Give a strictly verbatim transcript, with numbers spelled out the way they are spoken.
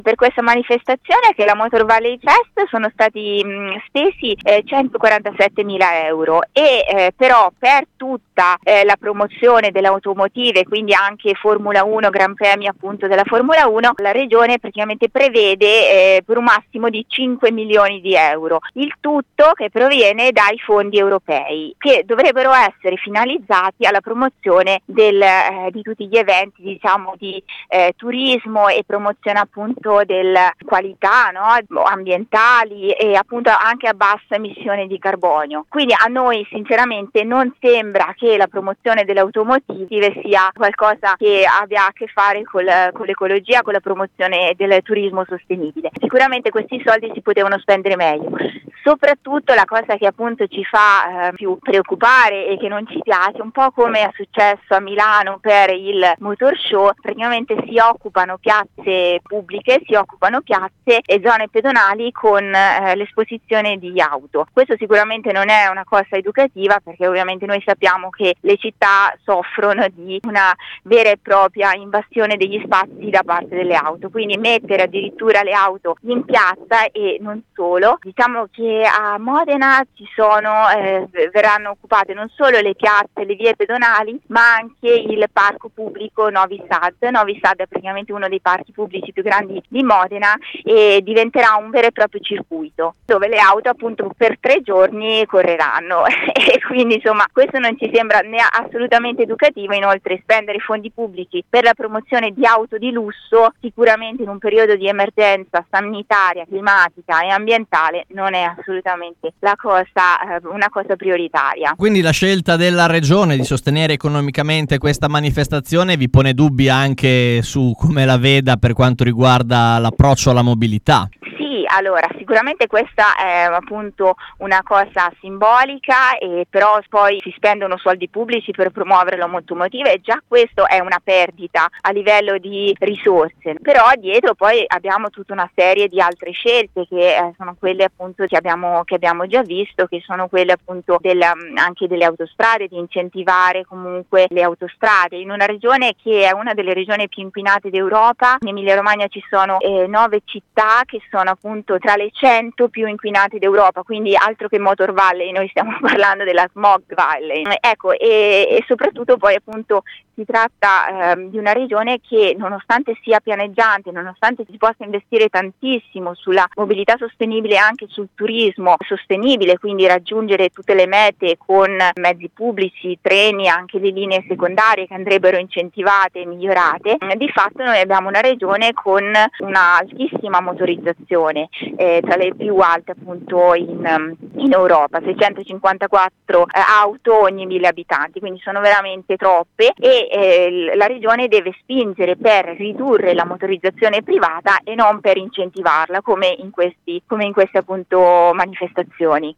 Per questa manifestazione, che è la Motor Valley Fest, sono stati mh, spesi eh, centoquarantasettemila euro e eh, però per tutta eh, la promozione dell'automotive, quindi anche Formula uno, Gran Premio appunto della Formula uno, la regione praticamente prevede eh, per un massimo di cinque milioni di euro, il tutto che proviene dai fondi europei, che dovrebbero essere finalizzati alla promozione del, eh, di tutti gli eventi, diciamo, di eh, turismo e promozione appunto della qualità, no, ambientali e appunto anche a bassa emissione di carbonio. Quindi a noi sinceramente non sembra che la promozione delle automotive sia qualcosa che abbia a che fare col, con l'ecologia, con la promozione del turismo sostenibile. Sicuramente questi soldi si potevano spendere meglio. Soprattutto la cosa che appunto ci fa eh, più preoccupare e che non ci piace, un po' come è successo a Milano per il Motor Show, praticamente si occupano piazze pubbliche, si occupano piazze e zone pedonali con eh, l'esposizione di auto. Questo sicuramente non è una cosa educativa, perché ovviamente noi sappiamo che le città soffrono di una vera e propria invasione degli spazi da parte delle auto, quindi mettere addirittura le auto in piazza e non solo. Diciamo che a Modena ci sono, eh, verranno occupate non solo le piazze, le vie pedonali, ma anche il parco pubblico Novi Sad. Novi Sad è praticamente uno dei parchi pubblici più grandi di Modena e diventerà un vero e proprio circuito dove le auto appunto per tre giorni correranno e quindi insomma questo non ci sembra né assolutamente educativo. Inoltre spendere fondi pubblici per la promozione di auto di lusso sicuramente in un periodo di emergenza sanitaria, climatica e ambientale non è assolutamente la cosa, eh, una cosa prioritaria. Quindi la scelta della regione di sostenere economicamente questa manifestazione vi pone dubbi anche su come la veda per quanto riguarda l'approccio alla mobilità? Sì, allora sicuramente questa è appunto una cosa simbolica, e però poi si spendono soldi pubblici per promuovere l'automotiva e già questo è una perdita a livello di risorse, però dietro poi abbiamo tutta una serie di altre scelte che eh, sono quelle appunto che abbiamo, che abbiamo già visto, che sono quelle appunto del, anche delle autostrade, di incentivare comunque le autostrade in una regione che è una delle regioni più inquinate d'Europa. In Emilia Romagna ci sono eh, nove città che sono appunto tra le cento più inquinate d'Europa, quindi altro che Motor Valley, noi stiamo parlando della Smog Valley. Ecco, e, e soprattutto poi appunto si tratta eh, di una regione che nonostante sia pianeggiante, nonostante si possa investire tantissimo sulla mobilità sostenibile e anche sul turismo sostenibile, quindi raggiungere tutte le mete con mezzi pubblici, treni, anche le linee secondarie che andrebbero incentivate e migliorate, di fatto noi abbiamo una regione con una altissima motorizzazione, eh, tra le più alte appunto in, in Europa, seicentocinquantaquattro eh, auto ogni mille abitanti, quindi sono veramente troppe e eh, la regione deve spingere per ridurre la motorizzazione privata e non per incentivarla come in questi come in queste appunto manifestazioni.